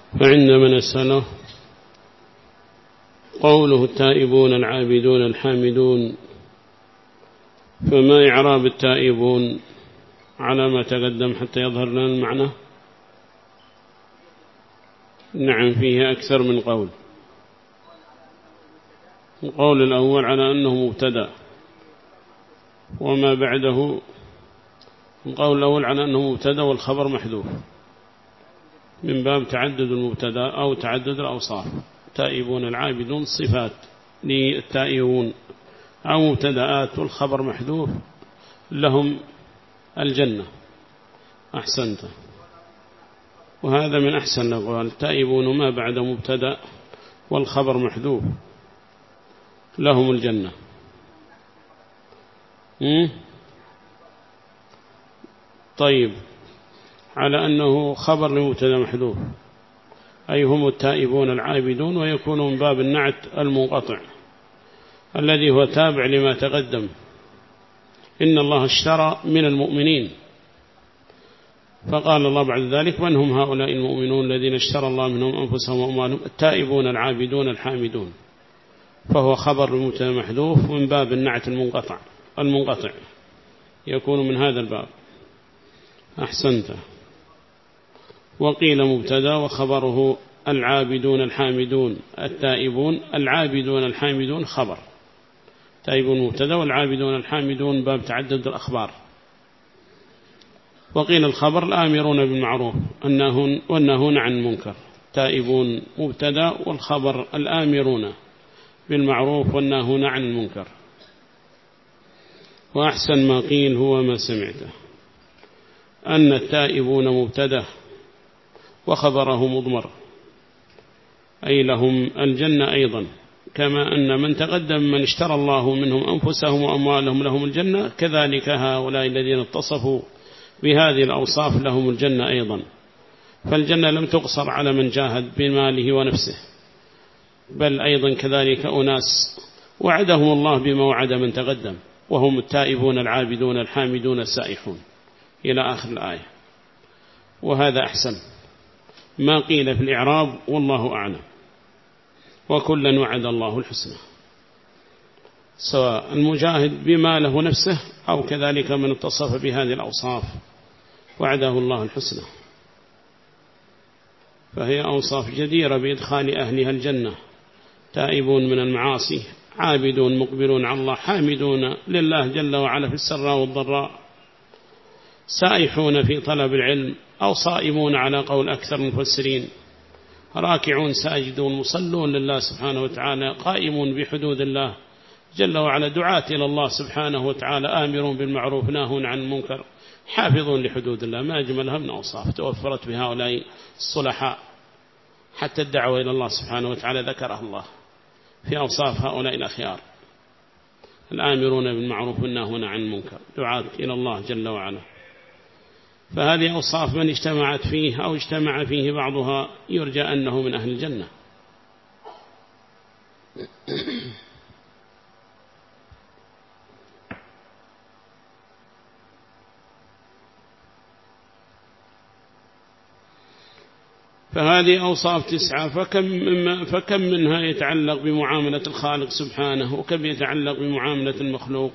فعندما نسأله قوله التائبون العابدون الحامدون، فما إعراب التائبون على ما تقدم حتى يظهر لنا المعنى؟ نعم، فيه أكثر من قول. القول الأول على أنه مبتدأ وما بعده، القول الأول على أنه مبتدأ والخبر محذوف من باب تعدد المبتدأ أو تعدد الأوصاف. تائبون العابدون صفات للتائبون أو مبتدآت والخبر محذوف، لهم الجنة. أحسنت، وهذا من أحسن الأقوال. التائبون ما بعد مبتدأ والخبر محذوف، لهم الجنة. طيب، على أنه خبر لمبتدأ محذوف، أي هم التائبون العابدون، ويكون من باب النعت المنقطع الذي هو تابع لما تقدم. إن الله اشترى من المؤمنين، فقال الله بعد ذلك من هم هؤلاء المؤمنون الذين اشترى الله منهم أنفسهم وأموالهم؟ التائبون العابدون الحامدون، فهو خبر لمبتدأ محذوف من باب النعت المنقطع يكون من هذا الباب. أحسنت. وقيل مبتدأ وخبره العابدون الحامدون، التائبون العابدون الحامدون خبر. تائبون مبتدأ والعابدون الحامدون باب تعدد الأخبار. وقيل الخبر الآمرون بالمعروف والناهون عن المنكر. تائبون مبتدأ والخبر الآمرون بالمعروف والناهون عن المنكر. وأحسن ما قيل هو ما سمعته، أن التائبون مبتدأ وخبره مضمر، أي لهم الجنة أيضا، كما أن من تقدم من اشترى الله منهم أنفسهم وأموالهم لهم الجنة، كذلك هؤلاء الذين اتصفوا بهذه الأوصاف لهم الجنة أيضا. فالجنة لم تقصر على من جاهد بماله ونفسه، بل أيضا كذلك أناس وعدهم الله بما وعد من تقدم، وهم التائبون العابدون الحامدون السائحون إلى آخر الآية. وهذا أحسن ما قيل في الإعراب، والله أعلم. وكلا وعد الله الحسنى، سواء المجاهد بما له نفسه أو كذلك من اتصف بهذه الأوصاف وعده الله الحسنى، فهي أوصاف جديرة بإدخال أهلها الجنة. تائبون من المعاصي، عابدون مقبلون على الله، حامدون لله جل وعلا في السراء والضراء، سائحون في طلب العلم، أو صائمون على قول أكثر المفسرين، راكعون ساجدون مصلون لله سبحانه وتعالى، قائمون بحدود الله جل وعلا، دعاة إلى الله سبحانه وتعالى، آمرون بالمعروف ناهون عن المنكر، حافظون لحدود الله. ما أجملها من أوصاف توفرت بهؤلاء الصلحاء، حتى الدعوة إلى الله سبحانه وتعالى ذكرها الله في أوصاف هؤلاء الأخيار، الآمرون بالمعروف والناهون عن المنكر، دعاة إلى الله جل وعلا. فهذه أوصاف من اجتمعت فيه أو اجتمع فيه بعضها يرجى أنه من أهل الجنة. فهذه أوصاف 9، فكم منها يتعلق بمعاملة الخالق سبحانه، وكم يتعلق بمعاملة المخلوق.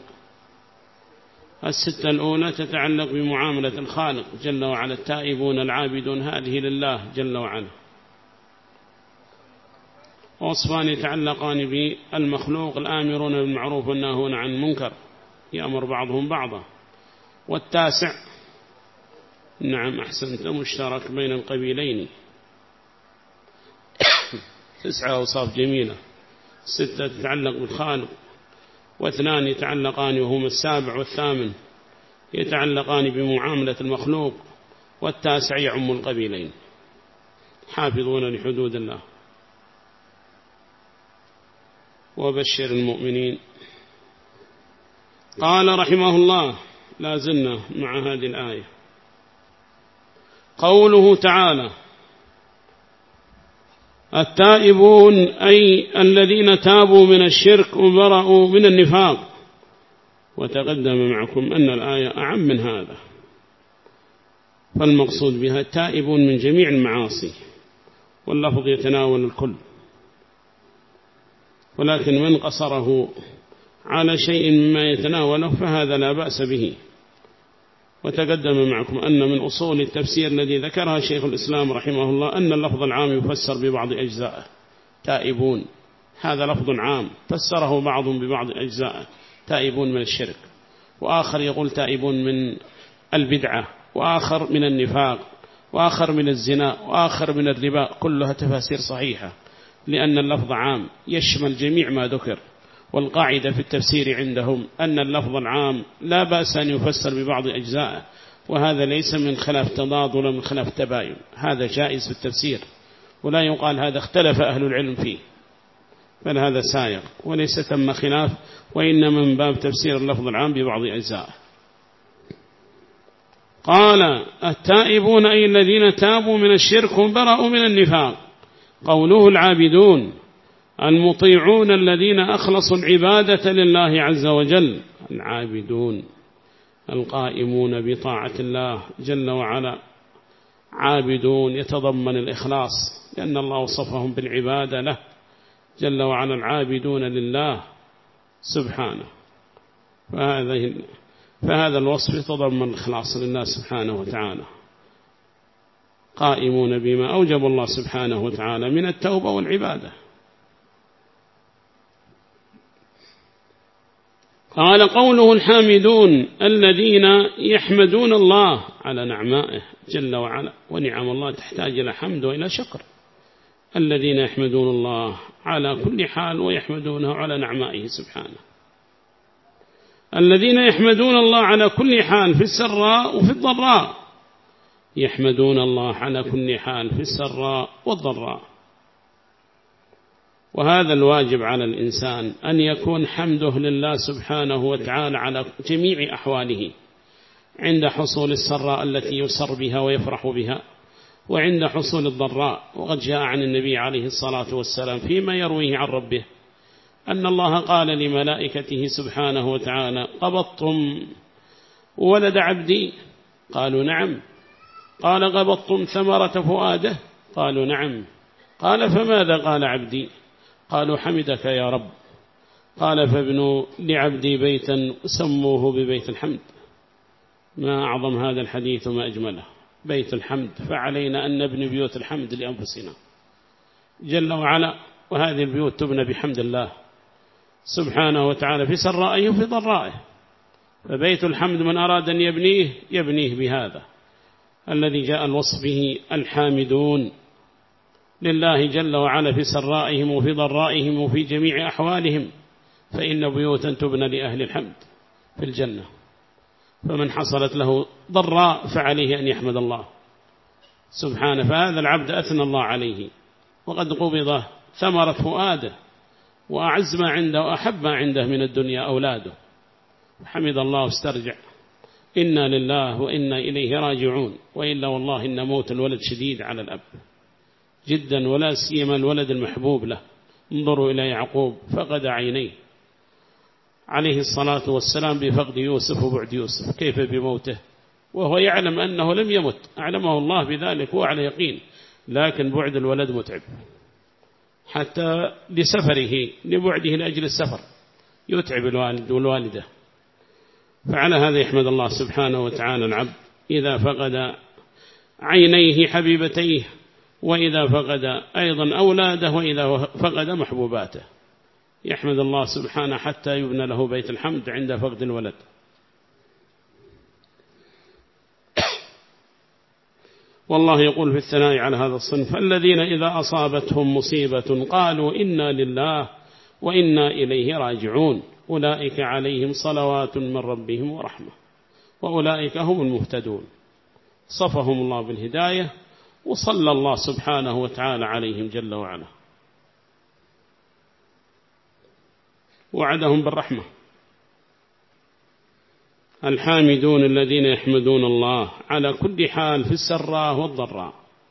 6 الأولى تتعلق بمعاملة الخالق جل وعلا، التائبون العابدون هذه لله جل وعلا. وصفان يتعلقان بالمخلوق، الآمرون بالمعروف والناهون عن المنكر، يأمر بعضهم بعضا. والتاسع، نعم أحسنت، مشترك بين القبيلين. 9 أوصاف جميلة، 6 تتعلق بالخالق، و2 يتعلقان وهما 7 و8 يتعلقان بمعاملة المخلوق، والتاسع يعم القبيلين، حافظون لحدود الله. وبشر المؤمنين. قال رحمه الله، لا زلنا مع هذه الآية، قوله تعالى التائبون أي الذين تابوا من الشرك وبرأوا من النفاق. وتقدم معكم أن الآية أعم من هذا، فالمقصود بها التائبون من جميع المعاصي واللفظ يتناول الكل، ولكن من قصره على شيء مما يتناوله فهذا لا بأس به. وتقدم معكم أن من أصول التفسير الذي ذكرها شيخ الإسلام رحمه الله أن اللفظ العام يفسر ببعض أجزائه. تائبون هذا لفظ عام فسره بعضهم ببعض أجزائه، تائبون من الشرك، وآخر يقول تائبون من البدعة، وآخر من النفاق، وآخر من الزنا، وآخر من الربا، كلها تفاسير صحيحة، لأن اللفظ عام يشمل جميع ما ذكر. والقاعدة في التفسير عندهم أن اللفظ العام لا بأس أن يفسر ببعض أجزائه، وهذا ليس من خلاف تضاد ولا من خلاف تباين، هذا جائز في التفسير، ولا يقال هذا اختلف أهل العلم فيه، بل هذا سائر وليس ثم خلاف، وإنما من باب تفسير اللفظ العام ببعض أجزائه. قال التائبون أي الذين تابوا من الشرك وبرأوا من النفاق. قوله العابدون المطيعون الذين أخلصوا العبادة لله عز وجل، العابدون القائمون بطاعة الله جل وعلا. عابدون يتضمن الإخلاص، لأن الله وصفهم بالعبادة له جل وعلا، العابدون لله سبحانه، فهذا الوصف يتضمن الإخلاص لله سبحانه وتعالى. قائمون بما أوجب الله سبحانه وتعالى من التوبة والعبادة. قال قوله الحامدون الذين يحمدون الله على نعمائه جل وعلا، ونعم الله تحتاج إلى حمد وإلى شكر. الذين يحمدون الله على كل حال ويحمدونه على نعمائه سبحانه. الذين يحمدون الله على كل حال في السراء وفي الضراء، يحمدون الله على كل حال في السراء والضراء. وهذا الواجب على الإنسان أن يكون حمده لله سبحانه وتعالى على جميع أحواله، عند حصول السراء التي يسر بها ويفرح بها، وعند حصول الضراء. وقد جاء عن النبي عليه الصلاة والسلام فيما يرويه عن ربه أن الله قال لملائكته سبحانه وتعالى قبضتم ولد عبدي؟ قالوا نعم. قال قبضتم ثمرة فؤاده؟ قالوا نعم. قال فماذا قال عبدي؟ قالوا حمدك يا رب. قال فابنوا لعبدي بيتا سموه ببيت الحمد. ما أعظم هذا الحديث وما أجمله، بيت الحمد. فعلينا أن نبني بيوت الحمد لأنفسنا جل وعلا، وهذه البيوت تبنى بحمد الله سبحانه وتعالى في سرائه وفي ضرائه. فبيت الحمد من أراد أن يبنيه بهذا الذي جاء الوصف به، الحامدون لله جل وعلا في سرائهم وفي ضرائهم وفي جميع أحوالهم، فإن بيوتا تبنى لأهل الحمد في الجنة. فمن حصلت له ضراء فعليه أن يحمد الله سبحانه. فهذا العبد أثنى الله عليه، وقد قبض ثمرة فؤاده، وأعز ما عنده وأحب ما عنده من الدنيا أولاده، حمد الله واسترجع. إنا لله وإنا إليه راجعون. وإلا والله إن موت الولد شديد على الأب جدا، ولا سيما الولد المحبوب له. انظروا إلى يعقوب فقد عينيه عليه الصلاة والسلام بفقد يوسف وبعد يوسف، كيف بموته وهو يعلم أنه لم يمت، أعلمه الله بذلك وعلى يقين، لكن بعد الولد متعب، حتى لسفره لبعده لأجل السفر يتعب الوالد والوالدة. فعلى هذا يحمد الله سبحانه وتعالى العبد إذا فقد عينيه حبيبتيه، وإذا فقد أيضا أولاده، وإذا فقد محبوباته، يحمد الله سبحانه حتى يبنى له بيت الحمد عند فقد الولد. والله يقول في الثناء على هذا الصنف الذين إذا أصابتهم مصيبة قالوا إنا لله وإنا إليه راجعون، أولئك عليهم صلوات من ربهم ورحمة وأولئك هم المهتدون. صفهم الله بالهداية، وصلى الله سبحانه وتعالى عليهم جل وعلا، وعدهم بالرحمة. الحامدون الذين يحمدون الله على كل حال في السراء والضراء.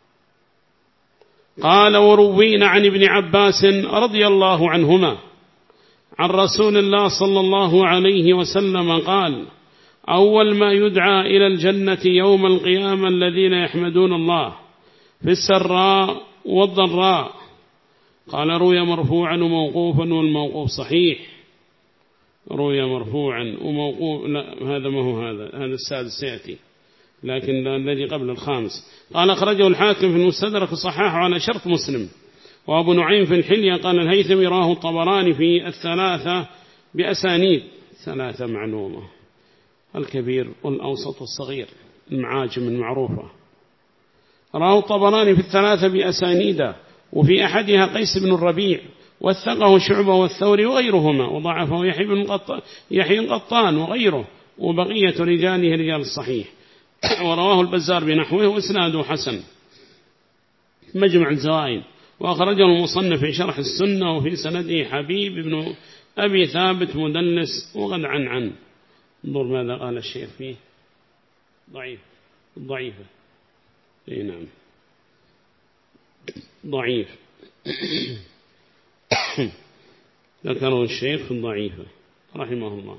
قال وروينا عن ابن عباس رضي الله عنهما عن رسول الله صلى الله عليه وسلم قال أول ما يدعى إلى الجنة يوم القيامة الذين يحمدون الله في السراء والضراء. قال روي مرفوعا وموقوفا، والموقوف صحيح. روي مرفوعا وموقوف، لا هذا ما هو هذا السادس سيأتي، لكن الذي قبل الخامس. قال أخرجه الحاكم في المستدرك صححه على شرط مسلم. وأبو نعيم في الحلية قال الهيثمي راه الطبراني في الثلاثة بأسانيد، ثلاثة معلومة، الكبير والأوسط والصغير، المعاجم المعروفة. راه الطبراني في الثلاثة بأسانيد، وفي أحدها قيس بن الربيع، وثقه شعبة والثوري وغيرهما، وضعفه يحيى القطان وغيره، وبقية رجاله رجال الصحيح. ورواه البزار بنحوه وإسناده حسن، مجمع الزوائد. وأخرجه المصنف في شرح السنة، وفي سنده حبيب بن أبي ثابت مدلس وقد عن انظر ماذا قال الشيخ فيه، ضعيفة. اي نعم ضعيف. ذكره الشيخ في الضعيفة رحمه الله.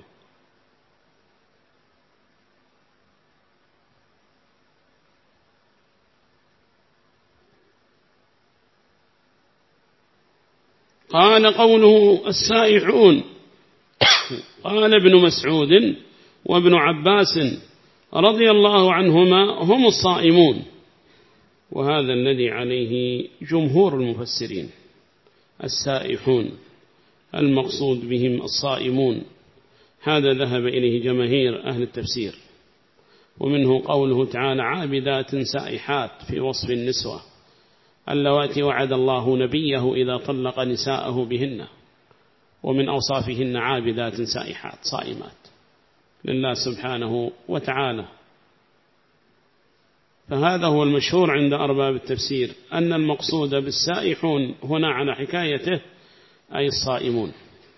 قال قوله السائحون، قال ابن مسعود وابن عباس رضي الله عنهما هم الصائمون، وهذا الذي عليه جمهور المفسرين. السائحون المقصود بهم الصائمون، هذا ذهب إليه جماهير أهل التفسير. ومنه قوله تعالى عابدات سائحات في وصف النسوة اللواتي وعد الله نبيه إذا طلق نساءه بهن، ومن أوصافهن عابدات سائحات صائمات لله سبحانه وتعالى. فهذا هو المشهور عند أرباب التفسير، أن المقصود بالسائحون هنا على حكايته أي الصائمون.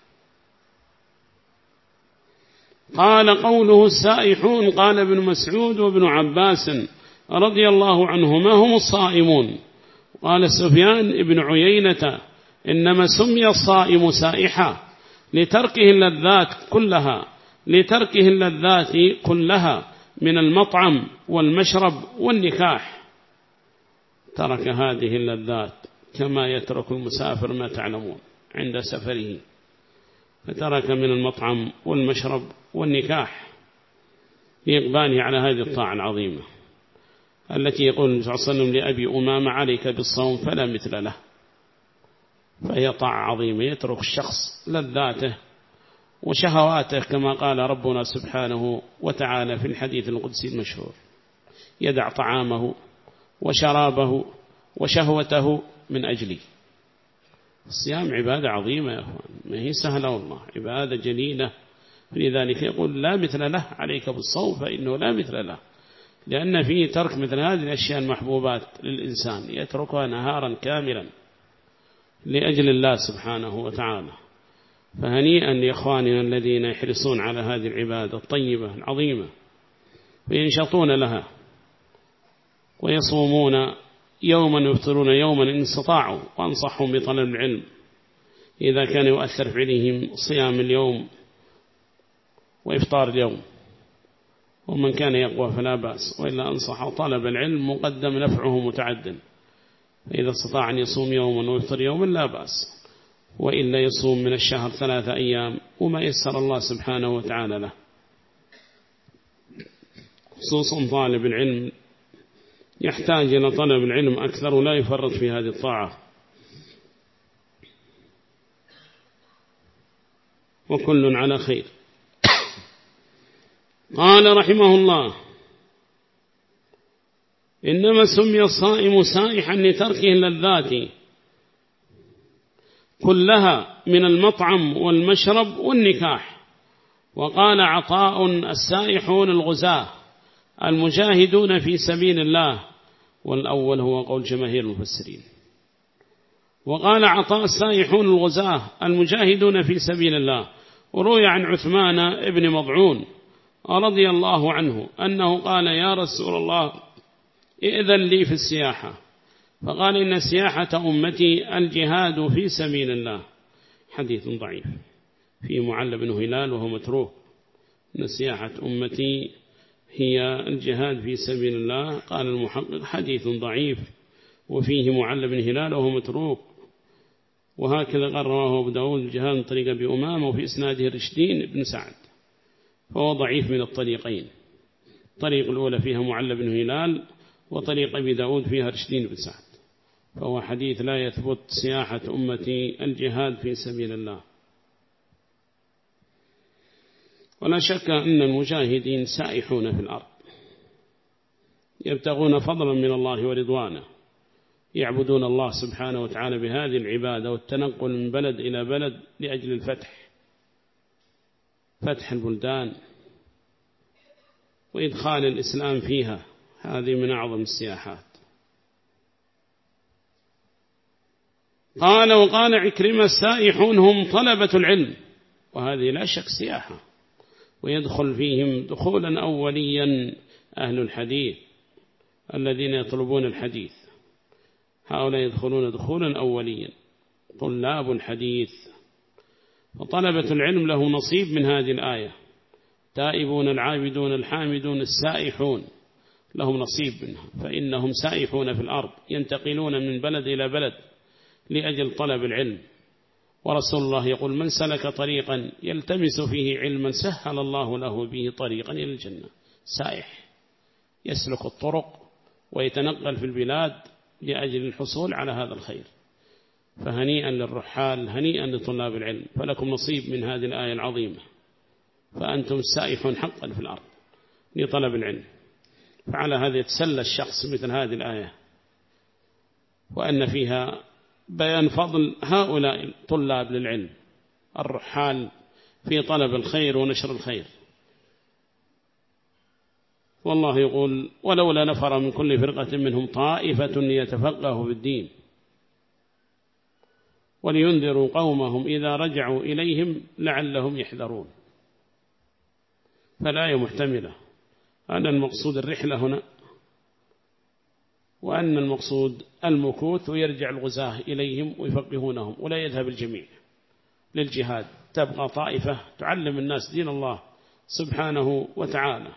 قال قوله السائحون، قال ابن مسعود وابن عباس رضي الله عنهما هم الصائمون. قال سفيان ابن عيينة إنما سمي الصائم سائحا لتركه اللذات كلها من المطعم والمشرب والنكاح. ترك هذه اللذات كما يترك المسافر ما تعلمون عند سفره، فترك من المطعم والمشرب والنكاح لإقباله على هذه الطاعة العظيمة التي يقول النبي صلى الله عليه وسلم لأبي أمامة عليك بالصوم فلا مثل له. فهي طاعة عظيمة يترك الشخص لذاته وشهواته كما قال ربنا سبحانه وتعالى في الحديث القدسي المشهور، يدع طعامه وشرابه وشهوته من أجلي. الصيام عبادة عظيمة يا أخوان، ما هي سهلة والله، عبادة جليلة. لذلك يقول لا مثل له عليك بالصوم، فإنه لا مثل له، لأن فيه ترك مثل هذه الأشياء المحبوبات للإنسان يتركها نهارا كاملا لأجل الله سبحانه وتعالى. فهنيئا لإخواننا الذين يحرصون على هذه العبادة الطيبة العظيمة وينشطون لها ويصومون يوما ويفطرون يوما إن استطاعوا. وأنصحهم بطلب العلم إذا كان يؤثر في عليهم صيام اليوم وإفطار اليوم، ومن كان يقوى فلا بأس، وإلا أنصح طلب العلم مقدم نفعه متعد، فإذا استطاع أن يصوم يوما ويفطر يوما لا بأس، وإلا يصوم من الشهر 3 أيام وما يسر الله سبحانه وتعالى له. خصوصا طالب العلم يحتاج إلى طلب العلم أكثر ولا يفرط في هذه الطاعة، وكل على خير. قال رحمه الله إنما سمي الصائم سائحا لتركه اللذات كلها من المطعم والمشرب والنكاح. وقال عطاء السائحون الغزاة المجاهدون في سبيل الله، والأول هو قول جماهير المفسرين. وقال عطاء السائحون الغزاة المجاهدون في سبيل الله. وروي عن عثمان ابن مضعون رضي الله عنه أنه قال يا رسول الله ائذن لي في السياحة، فقال إن سياحة أمتي الجهاد في سبيل الله. حديث ضعيف في معل بن هلال وهو متروك. إن سياحة أمتي هي الجهاد في سبيل الله، قال المحقق حديث ضعيف وفيه معل بن هلال وهو متروك. وهكذا قال رواه أبو داود الجهاد من طريق أبي أمامة وفي إسناده رشدين بن سعد، فهو ضعيف من الطريقين. الطريق الأولى فيها معل بن هلال، وطريق أبي داود فيها رشدين بن سعد، فهو حديث لا يثبت سياحة أمتي الجهاد في سبيل الله. ولا شك أن المجاهدين سائحون في الأرض يبتغون فضلا من الله ورضوانه، يعبدون الله سبحانه وتعالى بهذه العبادة والتنقل من بلد إلى بلد لأجل الفتح، فتح البلدان وإدخال الإسلام فيها، هذه من أعظم السياحات. قال وقال عكرمة السائحون هم طلبة العلم، وهذه لا شك سياحة، ويدخل فيهم دخولا أوليا أهل الحديث الذين يطلبون الحديث، هؤلاء يدخلون دخولا أوليا طلاب الحديث. وطلبة العلم له نصيب من هذه الآية، تائبون العابدون الحامدون السائحون لهم نصيب منها، فإنهم سائحون في الأرض ينتقلون من بلد إلى بلد لأجل طلب العلم. ورسول الله يقول من سلك طريقا يلتمس فيه علما سهل الله له به طريقا إلى الجنة. سائح يسلك الطرق ويتنقل في البلاد لأجل الحصول على هذا الخير، فهنيئا للرحال، هنيئا لطلاب العلم، فلكم نصيب من هذه الآية العظيمة، فأنتم السائحون حقا في الأرض لطلب العلم. فعلى هذا يتسلى الشخص مثل هذه الآية، وأن فيها بيان فضل هؤلاء طلاب للعلم الرحال في طلب الخير ونشر الخير. والله يقول ولولا نفر من كل فرقة منهم طائفة ليتفقهوا في الدين ولينذروا قومهم إذا رجعوا إليهم لعلهم يحذرون. فالآية محتملة أن المقصود الرحلة هنا، وأن المقصود المكوث ويرجع الغزاة إليهم ويفقهونهم، ولا يذهب الجميع للجهاد، تبقى طائفة تعلم الناس دين الله سبحانه وتعالى.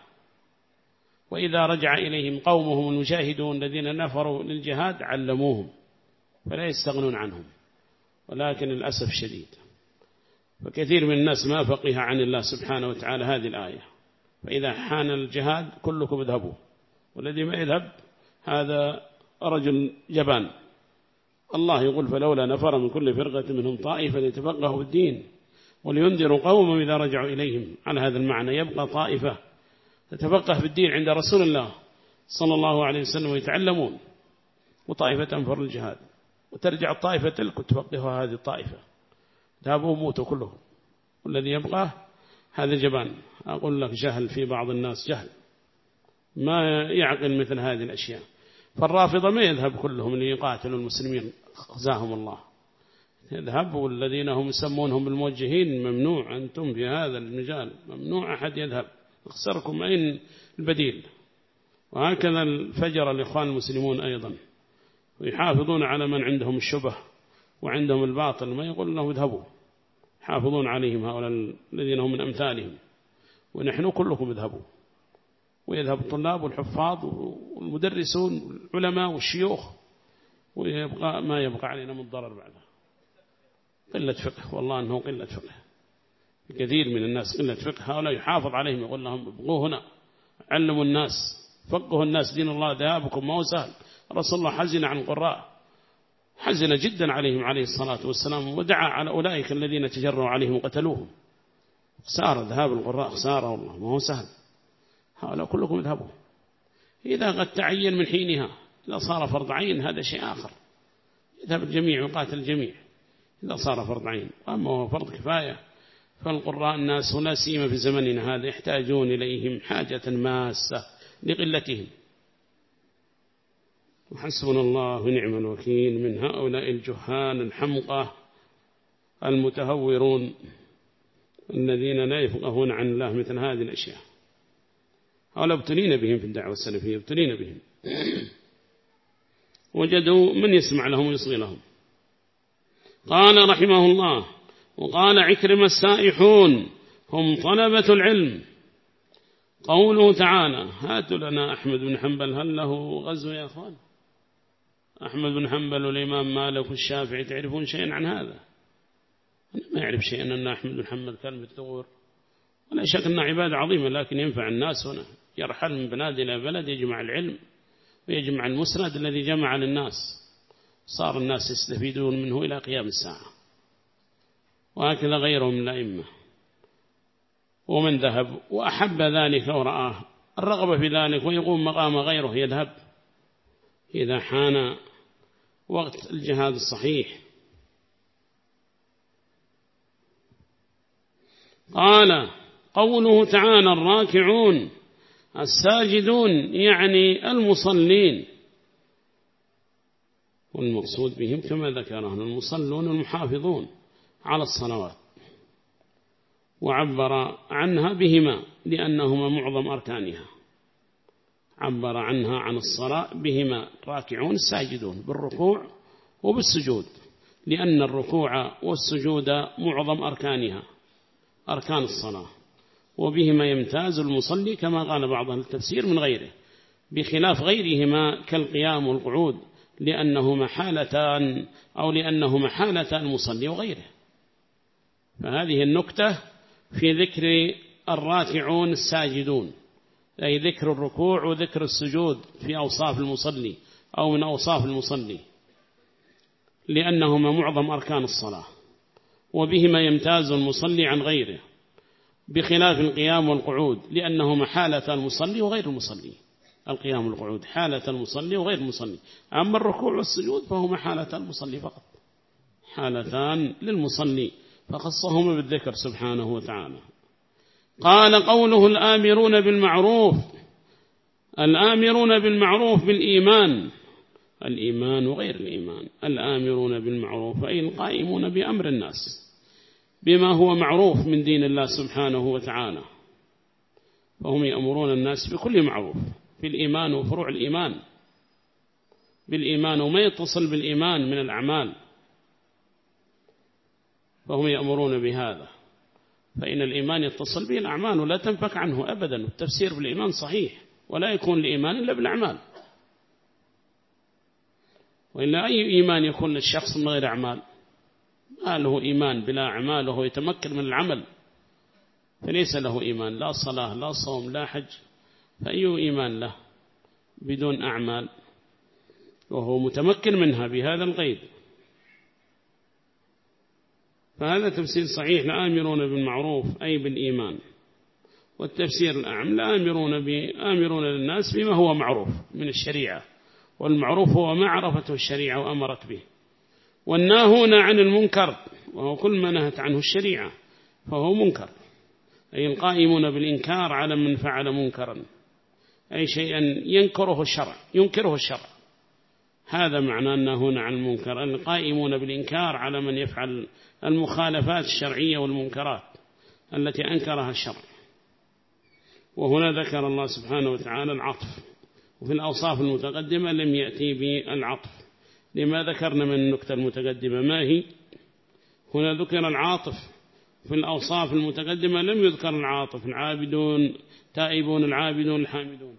وإذا رجع إليهم قومهم المجاهدون الذين نفروا للجهاد علموهم، فلا يستغنون عنهم. ولكن للأسف شديد فكثير من الناس ما فقه عن الله سبحانه وتعالى هذه الآية، فإذا حان الجهاد كلكم اذهبوا، والذي ما يذهب هذا رجل جبان. الله يقول فلولا نفر من كل فرقة منهم طائفة ليتفقهوا الدين ولينذروا قومهم إذا رجعوا إليهم. على هذا المعنى يبقى طائفة تتفقه في الدين عند رسول الله صلى الله عليه وسلم ويتعلمون، وطائفة تنفر الجهاد، وترجع الطائفة تلك وتفقهها هذه الطائفة، ذهبوا موتوا كلهم، والذي يبقى هذا جبان. أقول لك جهل في بعض الناس، جهل ما يعقل مثل هذه الأشياء. فالرافضة ما يذهب كلهم ليقاتلوا المسلمين خزاهم الله، يذهبوا الذين هم يسمونهم بالموجهين. ممنوع أنتم في هذا المجال، ممنوع أحد يذهب، اخسركم أين البديل. وهكذا الفجر الإخوان المسلمون أيضا، ويحافظون على من عندهم الشبه وعندهم الباطل، ما يقول لهم اذهبوا، حافظون عليهم هؤلاء الذين هم من أمثالهم. ونحن كلكم اذهبوا، ويذهب الطلاب والحفاظ والمدرسون والعلماء والشيوخ، ويبقى ما يبقى علينا من ضرر بعدها. قلة فقه، والله أنه قلة فقه، كثير من الناس قلة فقه. هؤلاء يحافظ عليهم، يقول لهم ابقوا هنا، علموا الناس، فقهوا الناس دين الله، ذهابكم ما هو سهل. رسول الله حزن عن القراء، حزن جدا عليهم عليه الصلاة والسلام، ودعا على أولئك الذين تجروا عليهم وقتلوهم. خسارة ذهاب القراء، خسارة والله ما هو سهل. هؤلاء كلكم اذهبوا، إذا قد تعين من حينها، إذا صار فرض عين هذا شيء آخر، يذهب الجميع وقاتل الجميع إذا صار فرض عين. أما هو فرض كفاية، فالقراء الناس لا سيما في زمننا هذا يحتاجون إليهم حاجة ماسة لقلتهم. وحسبنا الله ونعم الوكيل من هؤلاء الجهال الحمقى المتهورون الذين لا يفقهون عن الله مثل هذه الأشياء. هؤلاء ابتلينا بهم في الدعوة السلفية، ابتلينا بهم، وجدوا من يسمع لهم ويصغي لهم. قال رحمه الله وقال عكرمة السائحون هم طلبة العلم. قوله تعالى هاتوا لنا أحمد بن حنبل، هل له غزو يا أخوان؟ أحمد بن حنبل والإمام مالك والشافعي تعرفون شيئا عن هذا؟ ما يعرف شيئا أن أحمد بن حنبل كان بالثغور، ولا شك أنها عبادة عظيمة، لكن ينفع الناس هنا، يرحل من بلاد إلى بلد يجمع العلم ويجمع المسند الذي جمع للناس، صار الناس يستفيدون منه إلى قيام الساعة. وهكذا غيره من الأئمة. ومن ذهب وأحب ذلك ورآه الرغبة في ذلك ويقوم مقام غيره يذهب إذا حان وقت الجهاد الصحيح. قال قوله تعالى الراكعون الساجدون يعني المصلين، والمقصود بهم كما ذكرنا المصلون المحافظون على الصلوات، وعبر عنها بهما لأنهما معظم أركانها، عبر عنها عن الصلاة بهما راكعون الساجدون بالركوع وبالسجود، لأن الركوع والسجود معظم أركانها أركان الصلاة، وبهما يمتاز المصلي كما قال بعض التفسير من غيره، بخلاف غيرهما كالقيام والقعود لأنهما حالتان أو لأنهما حالة المصلي وغيره. فهذه النكتة في ذكر الراكعون الساجدون، أي ذكر الركوع وذكر السجود في أوصاف المصلي أو من أوصاف المصلي، لأنهما معظم أركان الصلاة، وبهما يمتاز المصلي عن غيره، بخلاف القيام والقعود لأنهما حالة المصلي وغير المصلي. القيام والقعود حالة المصلي وغير المصلي، أما الركوع والسجود فهما حالة المصلي فقط، حالتان للمصلي فخصهما بالذكر سبحانه وتعالى. قال قوله الآمرون بالمعروف، الآمرون بالمعروف بالإيمان، الإيمان وغير الإيمان، الآمرون بالمعروف أي القائمون بأمر الناس بما هو معروف من دين الله سبحانه وتعالى، فهم يأمرون الناس بكل معروف في الإيمان وفروع الإيمان، بالإيمان وما يتصل بالإيمان من الأعمال، فهم يأمرون بهذا، فإن الإيمان يتصل به الأعمال ولا تنفك عنه أبدا. التفسير بالإيمان صحيح، ولا يكون الإيمان إلا بالأعمال، وإلا أي إيمان يكون للشخص من غير أعمال؟ ما له إيمان بلا أعمال وهو يتمكن من العمل، فليس له إيمان، لا صلاة لا صوم لا حج، فأي إيمان له بدون أعمال وهو متمكن منها بهذا القيد؟ فهذا تفسير صحيح، لآمرون بالمعروف أي بالإيمان. والتفسير الأعم آمرون للناس بما هو معروف من الشريعة، والمعروف هو ما عرفته الشريعة وأمرت به، والناهون عن المنكر وهو كل ما نهت عنه الشريعة فهو منكر، أي القائمون بالإنكار على من فعل منكرا، أي شيئا ينكره الشرع، هذا معنى الناهون عن المنكر، القائمون بالإنكار على من يفعل المخالفات الشرعية والمنكرات التي أنكرها الشرع. وهنا ذكر الله سبحانه وتعالى العطف، وفي الأوصاف المتقدمة لم يأتي بالعطف، لما ذكرنا من النكتة المتقدمة ما هي؟ هنا ذكر العاطف، في الأوصاف المتقدمة لم يذكر العاطف، العابدون تائبون العابدون الحامدون.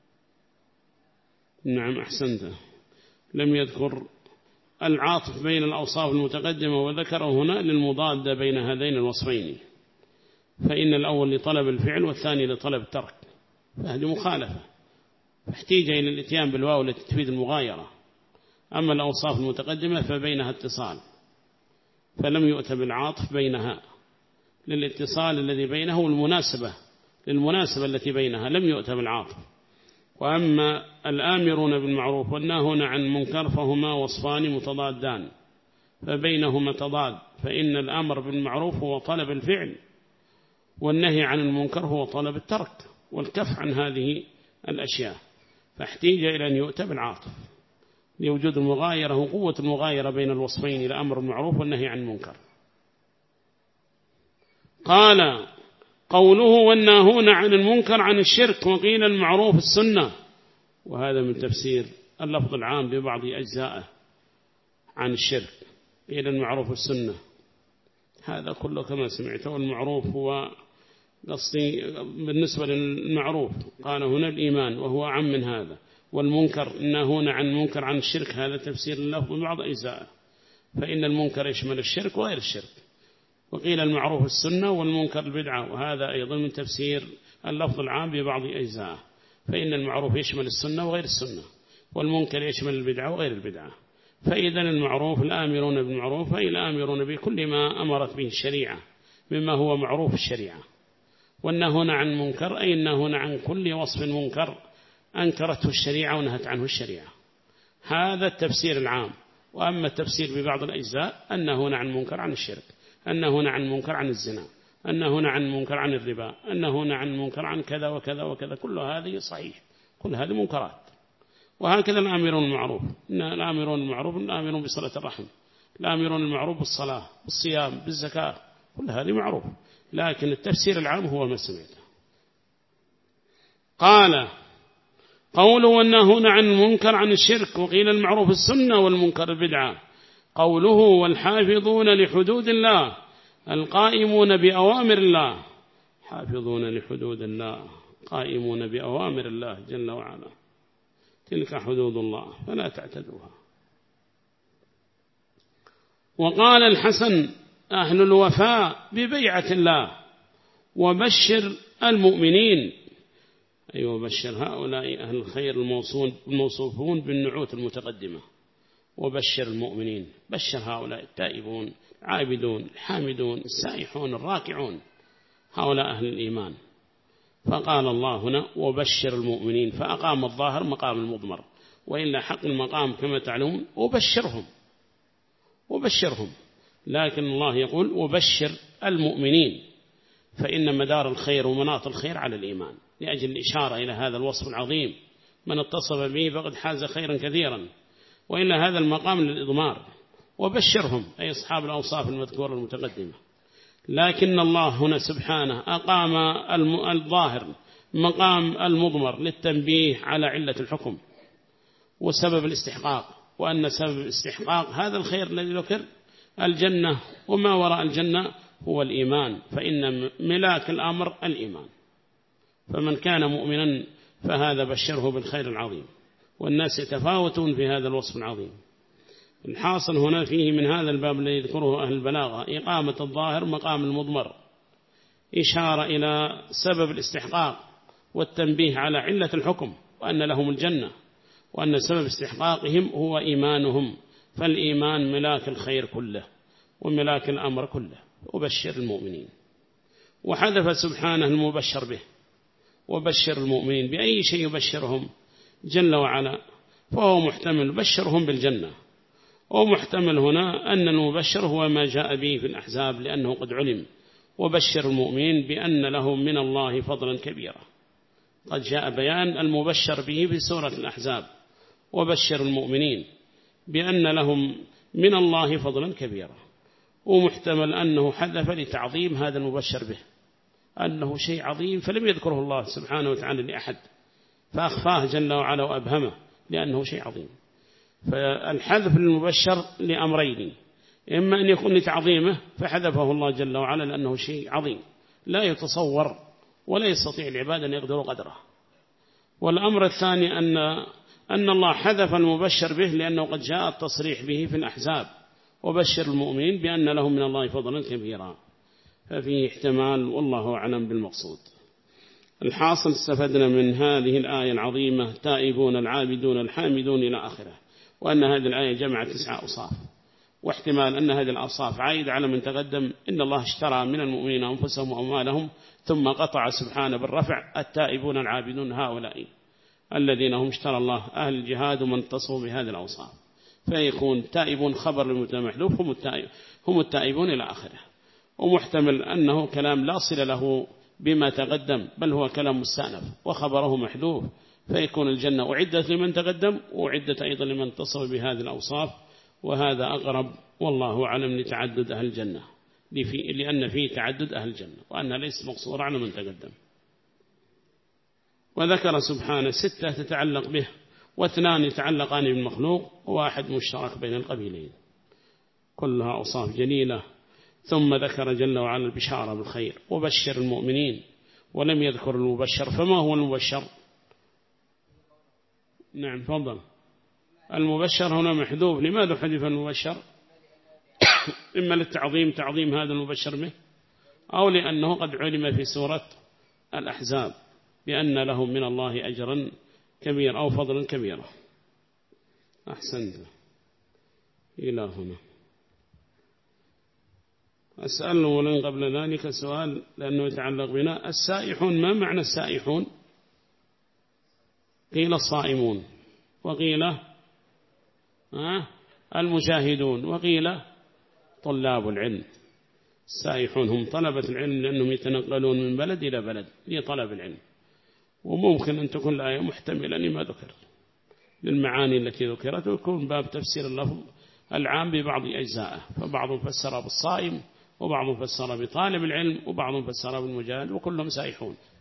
نعم أحسنت، لم يذكر العاطف بين الأوصاف المتقدمة، وذكره هنا للمضاد بين هذين الوصفين، فإن الأول لطلب الفعل والثاني لطلب الترك، فهذه مخالفة، فاحتيج إلى الاتيان بالواو التي تفيد المغايرة. أما الأوصاف المتقدمة فبينها اتصال، فلم يؤت بالعاطف بينها للاتصال الذي بينه والمناسبة للمناسبة التي بينها، لم يؤت بالعاطف. وأما الآمرون بالمعروف والناهون عن المنكر فهما وصفان متضادان، فبينهما تضاد، فإن الأمر بالمعروف هو طلب الفعل، والنهي عن المنكر هو طلب الترك والكف عن هذه الأشياء، فاحتيج إلى أن يؤتى بالعاطف لوجود المغايرة وقوة المغايرة بين الوصفين، الأمر بالمعروف والنهي عن المنكر. قال قوله والناهون عن المنكر عن الشرك، وقيل المعروف السنة، وهذا من تفسير اللفظ العام ببعض أجزائه عن الشرك، قيل المعروف السنة، هذا كله كما سمعته. المعروف هو قصدي بالنسبة للمعروف قال هنا الإيمان، وهو عام من هذا، والمنكر الناهون عن منكر عن الشرك، هذا تفسير اللفظ ببعض أجزائه، فإن المنكر يشمل الشرك وغير الشرك. وقيل المعروف السنة والمنكر البدعة، وهذا أيضا من تفسير اللفظ العام ببعض أجزائه، فإن المعروف يشمل السنة وغير السنة، والمنكر يشمل البدعة وغير البدعة. فإذا المعروف الآمرون بالمعروف أي الآمرون بكل ما أمرت به الشريعة مما هو معروف الشريعة، والنهون عن منكر أي النهون عن كل وصف منكر أنكرته الشريعة ونهت عنه الشريعة. هذا التفسير العام. وأما التفسير ببعض الأجزاء النهون عن منكر عن الشرك، النهون عن منكر عن الزنا، النهون عن منكر عن الربا، النهون عن منكر عن كذا وكذا وكذا، كل هذه صحيح، كل هذه منكرات. وهكذا الآمرون المعروف، الآمرون المعروف الآمرون بصلة الرحم، الآمرون المعروف بالصلاة بالصيام بالزكاة، كل هذه معروف، لكن التفسير العام هو ما سمعته. قال قوله والناهون عن المنكر عن الشرك، وقيل المعروف السنة والمنكر البدعة. قوله والحافظون لحدود الله القائمون بأوامر الله، حافظون لحدود الله قائمون بأوامر الله جل وعلا، تلك حدود الله فلا تعتدوها. وقال الحسن أهل الوفاء ببيعة الله وبشر المؤمنين، أي وبشر هؤلاء أهل الخير الموصوفون بالنعوت المتقدمة، وبشر المؤمنين، بشر هؤلاء التائبون العابدون الحامدون السائحون الراكعون، هؤلاء أهل الإيمان. فقال الله هنا وبشر المؤمنين، فأقام الظاهر مقام المضمر، وإلا حق المقام كما تعلمون وبشرهم، لكن الله يقول وبشر المؤمنين، فإن مدار الخير ومناط الخير على الإيمان، لأجل الإشارة إلى هذا الوصف العظيم، من اتصف به فقد حاز خيرا كثيرا، وإلا هذا المقام للإضمار. وبشرهم أي أصحاب الأوصاف المذكورة المتقدمة، لكن الله هنا سبحانه أقام الظاهر مقام المضمر للتنبيه على علة الحكم وسبب الاستحقاق، وأن سبب الاستحقاق هذا الخير الذي ذكر الجنة، وما وراء الجنة هو الإيمان، فإن ملاك الأمر الإيمان. فمن كان مؤمنا فهذا بشره بالخير العظيم، والناس يتفاوتون في هذا الوصف العظيم. الحاصل هنا فيه من هذا الباب الذي يذكره أهل البلاغة إقامة الظاهر مقام المضمر، إشارة إلى سبب الاستحقاق والتنبيه على علة الحكم، وأن لهم الجنة، وأن سبب استحقاقهم هو إيمانهم، فالإيمان ملاك الخير كله وملاك الأمر كله. وبشر المؤمنين، وحذف سبحانه المبشر به، وبشر المؤمنين بأي شيء يبشرهم جل وعلا، فهو محتمل بشرهم بالجنة، ومحتمل هنا أن المبشر هو ما جاء به في الأحزاب لأنه قد علم. وبشر المؤمنين بأن لهم من الله فضلا كبيرا، قد جاء بيان المبشر به في سورة الأحزاب، وبشر المؤمنين بأن لهم من الله فضلا كبيرا. ومحتمل أنه حذف لتعظيم هذا المبشر به، أنه شيء عظيم فلم يذكره الله سبحانه وتعالى لأحد، فأخفاه جل وعلا وأبهمه لأنه شيء عظيم. فالحذف للمبشر لأمرين، إما أن يكون لتعظيمه فحذفه الله جل وعلا لأنه شيء عظيم لا يتصور ولا يستطيع العباد أن يقدروا قدره، والأمر الثاني أن الله حذف المبشر به لأنه قد جاء التصريح به في الأحزاب، وبشر المؤمنين بأن لهم من الله فضلا كبيرا، ففيه احتمال والله أعلم بالمقصود. الحاصل استفدنا من هذه الآية العظيمة تائبون العابدون الحامدون إلى آخره، وأن هذه الآية جمعت 9 أوصاف، واحتمال أن هذه الأوصاف عائدة على من تقدم. إن الله اشترى من المؤمنين أنفسهم وأموالهم، ثم قطع سبحانه بالرفع التائبون العابدون هؤلاء الذين هم اشترى الله أهل الجهاد ومن اتصفوا بهذه الأوصاف، فيكون تائبون خبر للمبتدا محذوف هم التائبون إلى آخره. ومحتمل أنه كلام لا صلة له بما تقدم، بل هو كلام مستأنف وخبره محذوف، فيكون الجنة أعدت لمن تقدم وأعدت أيضا لمن اتصف بهذه الأوصاف، وهذا أقرب والله أعلم لتعدد أهل الجنة، لأن فيه تعدد أهل الجنة، وأنها ليس مقصورة على من تقدم. وذكر سبحانه 6 تتعلق به، و2 يتعلقان بالمخلوق، و1 مشترك بين القبيلين، كلها أوصاف جليلة. ثم ذكر جل وعلا البشارة بالخير وبشر المؤمنين، ولم يذكر المبشر. فما هو المبشر؟ نعم تفضل. المبشر هنا محذوف، لماذا حذف المبشر؟ إما للتعظيم، تعظيم هذا المبشر به، أو لأنه قد علم في سورة الأحزاب بأن لهم من الله أجرا كبير أو فضلا كبيرا. أحسنت. إلى هنا أسأل ولن قبل ذلك سؤال لأنه يتعلق بنا. السائحون، ما معنى السائحون؟ قيل الصائمون، وقيل المشاهدون، وقيل طلاب العلم. السائحون هم طلبة العلم لأنهم يتنقلون من بلد إلى بلد لطلب العلم. وممكن أن تكون الآية محتملة لما ذكر للمعاني التي ذكرت، ويكون باب تفسير اللفظ العام ببعض أجزائه، فبعضهم فسر بالصائم، وبعضهم فسر بطالب العلم، وبعضهم فسر بالمجاهد، وكلهم سائحون.